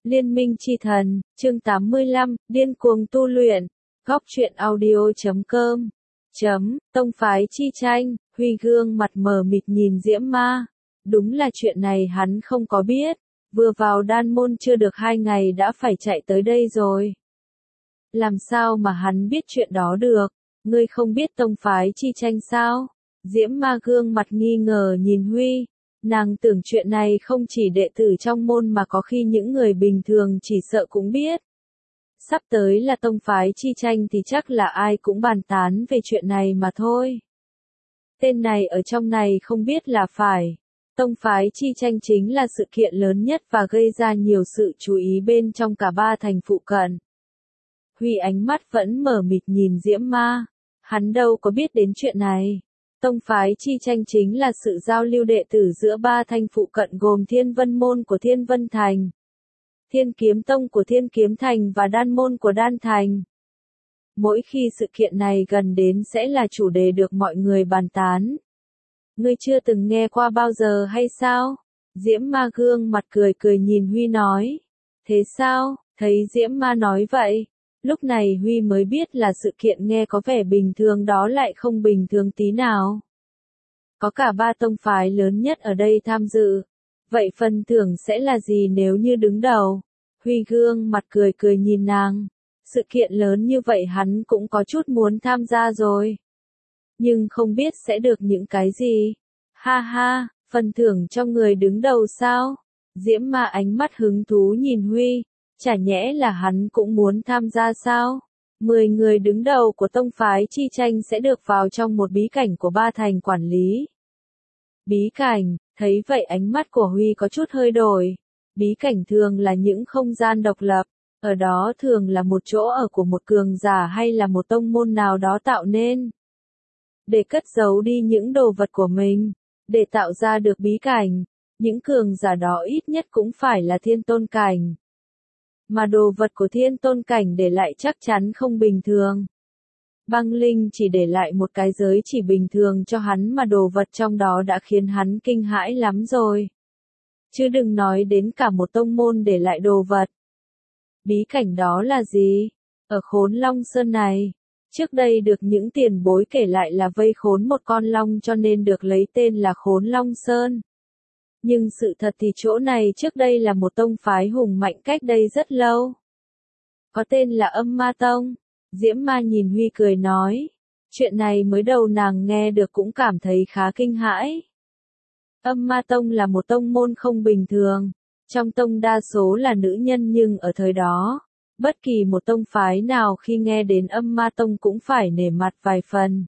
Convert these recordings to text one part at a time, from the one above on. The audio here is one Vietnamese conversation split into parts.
Liên minh chi thần, chương 85, điên cuồng tu luyện, góc truyện audio.com. Tông phái chi tranh, Huy gương mặt mờ mịt nhìn Diễm Ma. Đúng là chuyện này hắn không có biết, vừa vào đan môn chưa được 2 ngày đã phải chạy tới đây rồi. Làm sao mà hắn biết chuyện đó được, ngươi không biết tông phái chi tranh sao? Diễm Ma gương mặt nghi ngờ nhìn Huy. Nàng tưởng chuyện này không chỉ đệ tử trong môn mà có khi những người bình thường chỉ sợ cũng biết. Sắp tới là tông phái chi tranh thì chắc là ai cũng bàn tán về chuyện này mà thôi. Tên này ở trong này không biết là phải. Tông phái chi tranh chính là sự kiện lớn nhất và gây ra nhiều sự chú ý bên trong cả 3 thành phụ cận. Huy ánh mắt vẫn mờ mịt nhìn Diễm Ma. Hắn đâu có biết đến chuyện này. Tông phái chi tranh chính là sự giao lưu đệ tử giữa 3 thành phụ cận gồm Thiên Vân Môn của Thiên Vân Thành, Thiên Kiếm Tông của Thiên Kiếm Thành và Đan Môn của Đan Thành. Mỗi khi sự kiện này gần đến sẽ là chủ đề được mọi người bàn tán. Ngươi chưa từng nghe qua bao giờ hay sao? Diễm Ma gương mặt cười cười nhìn Huy nói. Thế sao? Thấy Diễm Ma nói vậy. Lúc này Huy mới biết là sự kiện nghe có vẻ bình thường đó lại không bình thường tí nào. Có cả 3 tông phái lớn nhất ở đây tham dự. Vậy phần thưởng sẽ là gì nếu như đứng đầu? Huy gương mặt cười cười nhìn nàng. Sự kiện lớn như vậy hắn cũng có chút muốn tham gia rồi. Nhưng không biết sẽ được những cái gì. Ha ha, phần thưởng cho người đứng đầu sao? Diễm Ma ánh mắt hứng thú nhìn Huy. Chả nhẽ là hắn cũng muốn tham gia sao? 10 người đứng đầu của tông phái chi tranh sẽ được vào trong một bí cảnh của 3 thành quản lý. Bí cảnh, thấy vậy ánh mắt của Huy có chút hơi đổi. Bí cảnh thường là những không gian độc lập, ở đó thường là một chỗ ở của một cường giả hay là một tông môn nào đó tạo nên. Để cất giấu đi những đồ vật của mình, để tạo ra được bí cảnh, những cường giả đó ít nhất cũng phải là thiên tôn cảnh. Mà đồ vật của thiên tôn cảnh để lại chắc chắn không bình thường. Băng Linh chỉ để lại một cái giới chỉ bình thường cho hắn mà đồ vật trong đó đã khiến hắn kinh hãi lắm rồi. Chứ đừng nói đến cả một tông môn để lại đồ vật. Bí cảnh đó là gì? Ở Khốn Long Sơn này, trước đây được những tiền bối kể lại là vây khốn một con long cho nên được lấy tên là Khốn Long Sơn. Nhưng sự thật thì chỗ này trước đây là một tông phái hùng mạnh cách đây rất lâu. Có tên là Âm Ma Tông. Diễm Ma nhìn Huy cười nói. Chuyện này mới đầu nàng nghe được cũng cảm thấy khá kinh hãi. Âm Ma Tông là một tông môn không bình thường. Trong tông đa số là nữ nhân nhưng ở thời đó, bất kỳ một tông phái nào khi nghe đến Âm Ma Tông cũng phải nể mặt vài phần.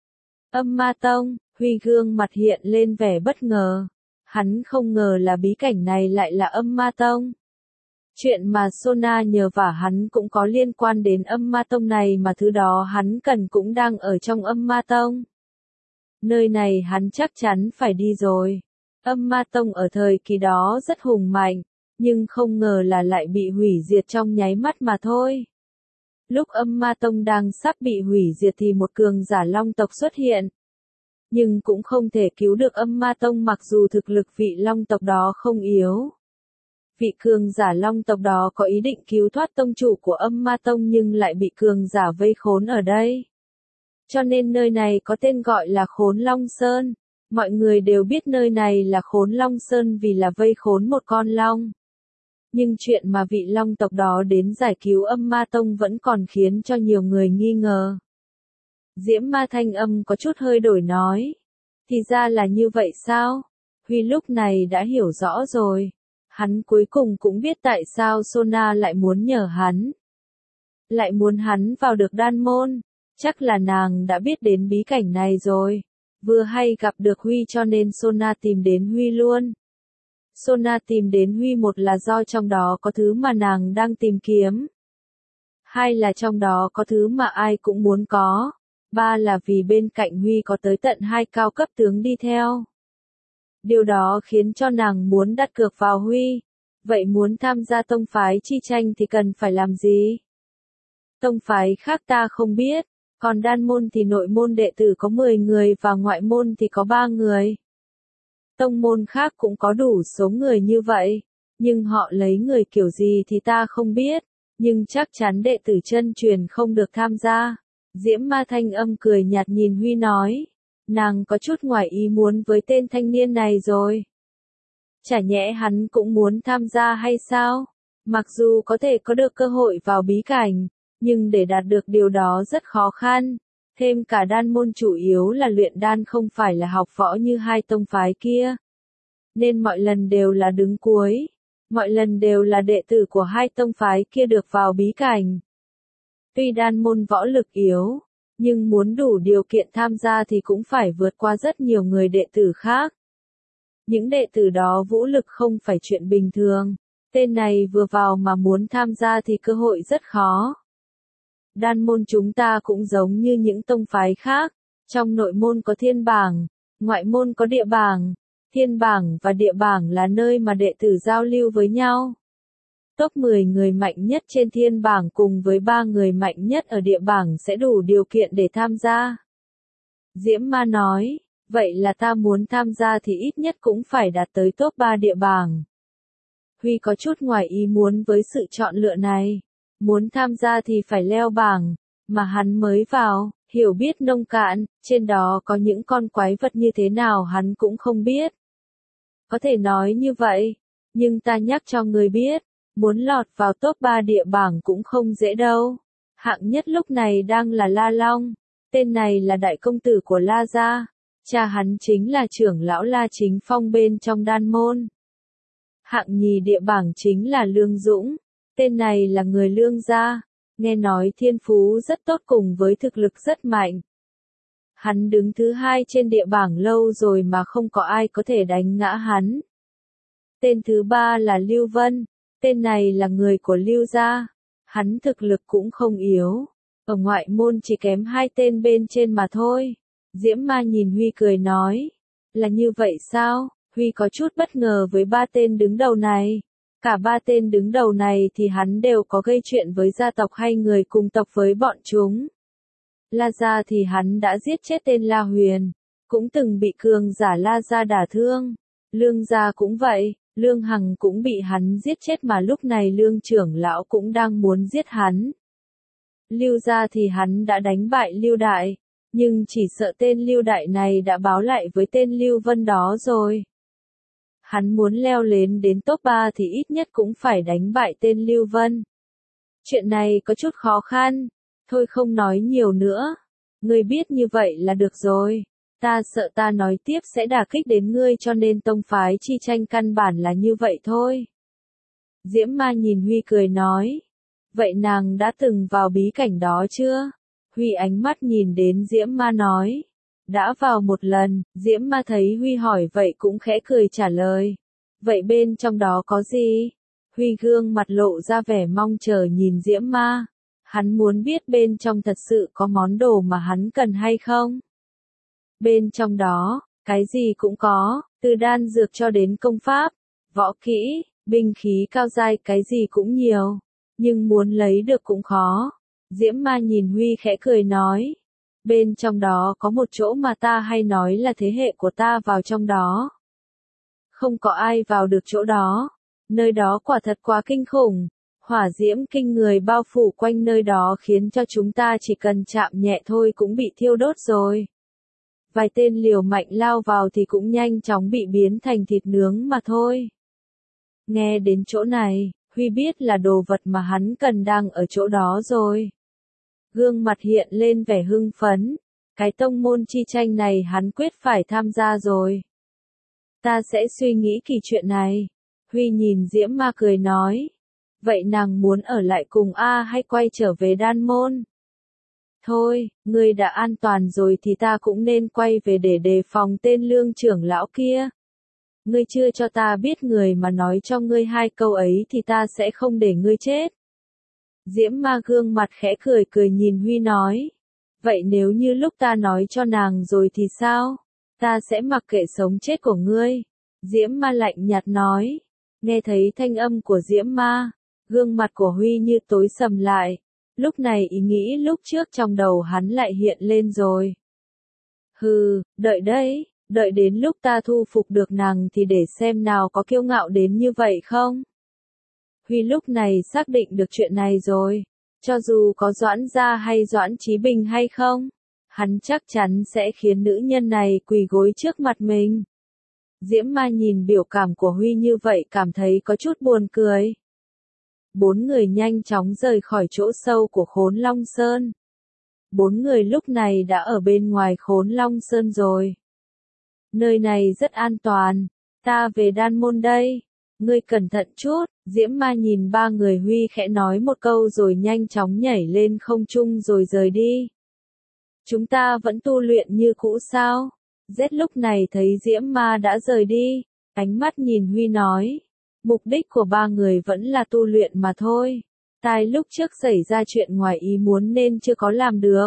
Âm Ma Tông, Huy gương mặt hiện lên vẻ bất ngờ. Hắn không ngờ là bí cảnh này lại là Âm Ma Tông. Chuyện mà Sona nhờ vả hắn cũng có liên quan đến Âm Ma Tông này mà thứ đó hắn cần cũng đang ở trong Âm Ma Tông. Nơi này hắn chắc chắn phải đi rồi. Âm Ma Tông ở thời kỳ đó rất hùng mạnh, nhưng không ngờ là lại bị hủy diệt trong nháy mắt mà thôi. Lúc Âm Ma Tông đang sắp bị hủy diệt thì một cường giả long tộc xuất hiện. Nhưng cũng không thể cứu được Âm Ma Tông mặc dù thực lực vị long tộc đó không yếu. Vị cường giả long tộc đó có ý định cứu thoát tông chủ của Âm Ma Tông nhưng lại bị cường giả vây khốn ở đây. Cho nên nơi này có tên gọi là Khốn Long Sơn. Mọi người đều biết nơi này là Khốn Long Sơn vì là vây khốn một con long. Nhưng chuyện mà vị long tộc đó đến giải cứu Âm Ma Tông vẫn còn khiến cho nhiều người nghi ngờ. Diễm Ma thanh âm có chút hơi đổi nói. Thì ra là như vậy sao? Huy lúc này đã hiểu rõ rồi. Hắn cuối cùng cũng biết tại sao Sona lại muốn nhờ hắn. Lại muốn hắn vào được đan môn. Chắc là nàng đã biết đến bí cảnh này rồi. Vừa hay gặp được Huy cho nên Sona tìm đến Huy luôn. Sona tìm đến Huy một là do trong đó có thứ mà nàng đang tìm kiếm. 2 là trong đó có thứ mà ai cũng muốn có. 3 là vì bên cạnh Huy có tới tận 2 cao cấp tướng đi theo. Điều đó khiến cho nàng muốn đặt cược vào Huy. Vậy muốn tham gia tông phái chi tranh thì cần phải làm gì? Tông phái khác ta không biết, còn đan môn thì nội môn đệ tử có 10 người và ngoại môn thì có 3 người. Tông môn khác cũng có đủ số người như vậy. Nhưng họ lấy người kiểu gì thì ta không biết, nhưng chắc chắn đệ tử chân truyền không được tham gia. Diễm Ma thanh âm cười nhạt nhìn Huy nói, nàng có chút ngoài ý muốn với tên thanh niên này rồi. Chả nhẽ hắn cũng muốn tham gia hay sao? Mặc dù có thể có được cơ hội vào bí cảnh, nhưng để đạt được điều đó rất khó khăn. Thêm cả đan môn chủ yếu là luyện đan không phải là học võ như hai tông phái kia. Nên mọi lần đều là đứng cuối. Mọi lần đều là đệ tử của hai tông phái kia được vào bí cảnh. Tuy đan môn võ lực yếu, nhưng muốn đủ điều kiện tham gia thì cũng phải vượt qua rất nhiều người đệ tử khác. Những đệ tử đó vũ lực không phải chuyện bình thường. Tên này vừa vào mà muốn tham gia thì cơ hội rất khó. Đan môn chúng ta cũng giống như những tông phái khác. Trong nội môn có thiên bảng, ngoại môn có địa bảng. Thiên bảng và địa bảng là nơi mà đệ tử giao lưu với nhau. Top 10 người mạnh nhất trên thiên bảng cùng với 3 người mạnh nhất ở địa bảng sẽ đủ điều kiện để tham gia. Diễm Ma nói, vậy là ta muốn tham gia thì ít nhất cũng phải đạt tới top 3 địa bảng. Huy có chút ngoài ý muốn với sự chọn lựa này. Muốn tham gia thì phải leo bảng, mà hắn mới vào, hiểu biết nông cạn, trên đó có những con quái vật như thế nào hắn cũng không biết. Có thể nói như vậy, nhưng ta nhắc cho người biết, muốn lọt vào top 3 địa bảng cũng không dễ đâu. Hạng nhất lúc này đang là La Long, tên này là đại công tử của La Gia, cha hắn chính là trưởng lão La Chính Phong bên trong đan môn. Hạng nhì địa bảng chính là Lương Dũng, tên này là người Lương gia, nghe nói thiên phú rất tốt cùng với thực lực rất mạnh. Hắn đứng thứ 2 trên địa bảng lâu rồi mà không có ai có thể đánh ngã hắn. Tên thứ 3 là Lưu Vân, tên này là người của Lưu gia, hắn thực lực cũng không yếu, ở ngoại môn chỉ kém 2 tên bên trên mà thôi. Diễm Ma nhìn Huy cười nói, là như vậy sao? Huy có chút bất ngờ với 3 tên đứng đầu này. Cả 3 tên đứng đầu này thì hắn đều có gây chuyện với gia tộc hay người cùng tộc với bọn chúng. La Gia thì hắn đã giết chết tên La Huyền, cũng từng bị cường giả La Gia đả thương. Lương Gia cũng vậy, Lương Hằng cũng bị hắn giết chết mà lúc này Lương trưởng lão cũng đang muốn giết hắn. Lưu Gia thì hắn đã đánh bại Lưu Đại, nhưng chỉ sợ tên Lưu Đại này đã báo lại với tên Lưu Vân đó rồi. Hắn muốn leo lên đến top 3 thì ít nhất cũng phải đánh bại tên Lưu Vân. Chuyện này có chút khó khăn, thôi không nói nhiều nữa. Ngươi biết như vậy là được rồi. Ta sợ ta nói tiếp sẽ đả kích đến ngươi cho nên tông phái chi tranh căn bản là như vậy thôi. Diễm Ma nhìn Huy cười nói. Vậy nàng đã từng vào bí cảnh đó chưa? Huy ánh mắt nhìn đến Diễm Ma nói. Đã vào một lần, Diễm Ma thấy Huy hỏi vậy cũng khẽ cười trả lời. Vậy bên trong đó có gì? Huy gương mặt lộ ra vẻ mong chờ nhìn Diễm Ma. Hắn muốn biết bên trong thật sự có món đồ mà hắn cần hay không? Bên trong đó, cái gì cũng có, từ đan dược cho đến công pháp, võ kỹ, binh khí cao giai cái gì cũng nhiều. Nhưng muốn lấy được cũng khó. Diễm Ma nhìn Huy khẽ cười nói. Bên trong đó có một chỗ mà ta hay nói là thế hệ của ta vào trong đó. Không có ai vào được chỗ đó. Nơi đó quả thật quá kinh khủng. Hỏa diễm kinh người bao phủ quanh nơi đó khiến cho chúng ta chỉ cần chạm nhẹ thôi cũng bị thiêu đốt rồi. Vài tên liều mạnh lao vào thì cũng nhanh chóng bị biến thành thịt nướng mà thôi. Nghe đến chỗ này, Huy biết là đồ vật mà hắn cần đang ở chỗ đó rồi. Gương mặt hiện lên vẻ hưng phấn. Cái tông môn chi tranh này hắn quyết phải tham gia rồi. Ta sẽ suy nghĩ kỳ chuyện này. Huy nhìn Diễm Ma cười nói. Vậy nàng muốn ở lại cùng A hay quay trở về đan môn? Thôi, ngươi đã an toàn rồi thì ta cũng nên quay về để đề phòng tên Lương trưởng lão kia. Ngươi chưa cho ta biết người mà nói cho ngươi 2 câu ấy thì ta sẽ không để ngươi chết. Diễm Ma gương mặt khẽ cười cười nhìn Huy nói. Vậy nếu như lúc ta nói cho nàng rồi thì sao? Ta sẽ mặc kệ sống chết của ngươi. Diễm Ma lạnh nhạt nói. Nghe thấy thanh âm của Diễm Ma, gương mặt của Huy như tối sầm lại. Lúc này ý nghĩ lúc trước trong đầu hắn lại hiện lên rồi. Hừ, đợi đấy, đợi đến lúc ta thu phục được nàng thì để xem nào có kiêu ngạo đến như vậy không? Huy lúc này xác định được chuyện này rồi. Cho dù có Doãn Gia hay Doãn Chí Bình hay không, hắn chắc chắn sẽ khiến nữ nhân này quỳ gối trước mặt mình. Diễm Ma nhìn biểu cảm của Huy như vậy cảm thấy có chút buồn cười. 4 người nhanh chóng rời khỏi chỗ sâu của Khốn Long Sơn. 4 người lúc này đã ở bên ngoài Khốn Long Sơn rồi. Nơi này rất an toàn, ta về Đan Môn đây. Ngươi cẩn thận chút, Diễm Ma nhìn 3 người Huy khẽ nói một câu rồi nhanh chóng nhảy lên không trung rồi rời đi. Chúng ta vẫn tu luyện như cũ sao? Z lúc này thấy Diễm Ma đã rời đi, ánh mắt nhìn Huy nói. Mục đích của 3 người vẫn là tu luyện mà thôi. Lúc trước xảy ra chuyện ngoài ý muốn nên chưa có làm được.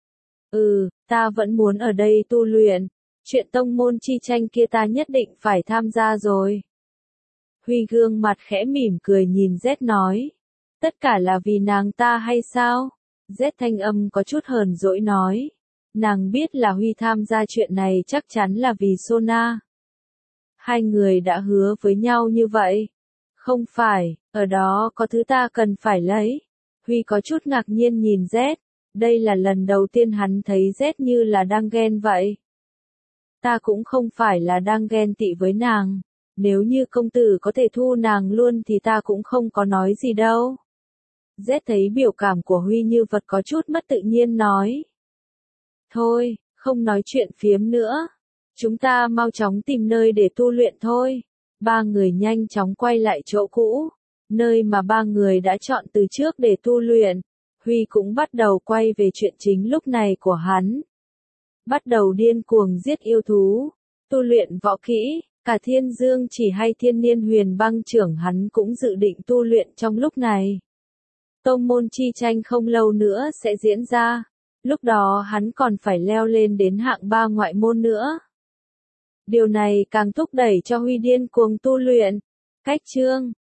Ta vẫn muốn ở đây tu luyện. Chuyện tông môn chi tranh kia ta nhất định phải tham gia rồi. Huy gương mặt khẽ mỉm cười nhìn Z nói. Tất cả là vì nàng ta hay sao? Z thanh âm có chút hờn dỗi nói. Nàng biết là Huy tham gia chuyện này chắc chắn là vì Sona. Hai người đã hứa với nhau như vậy. Không phải, ở đó có thứ ta cần phải lấy. Huy có chút ngạc nhiên nhìn Z. Đây là lần đầu tiên hắn thấy Z như là đang ghen vậy. Ta cũng không phải là đang ghen tị với nàng. Nếu như công tử có thể thu nàng luôn thì ta cũng không có nói gì đâu. Z thấy biểu cảm của Huy như vật có chút mất tự nhiên nói. Thôi, không nói chuyện phiếm nữa. Chúng ta mau chóng tìm nơi để tu luyện thôi. 3 người nhanh chóng quay lại chỗ cũ. Nơi mà 3 người đã chọn từ trước để tu luyện. Huy cũng bắt đầu quay về chuyện chính lúc này của hắn. Bắt đầu điên cuồng giết yêu thú. Tu luyện võ kỹ. Cả Thiên Dương Chỉ hay Thiên Niên Huyền Băng Trưởng hắn cũng dự định tu luyện trong lúc này. Tông môn chi tranh không lâu nữa sẽ diễn ra. Lúc đó hắn còn phải leo lên đến hạng 3 ngoại môn nữa. Điều này càng thúc đẩy cho Huy điên cuồng tu luyện. Cách chương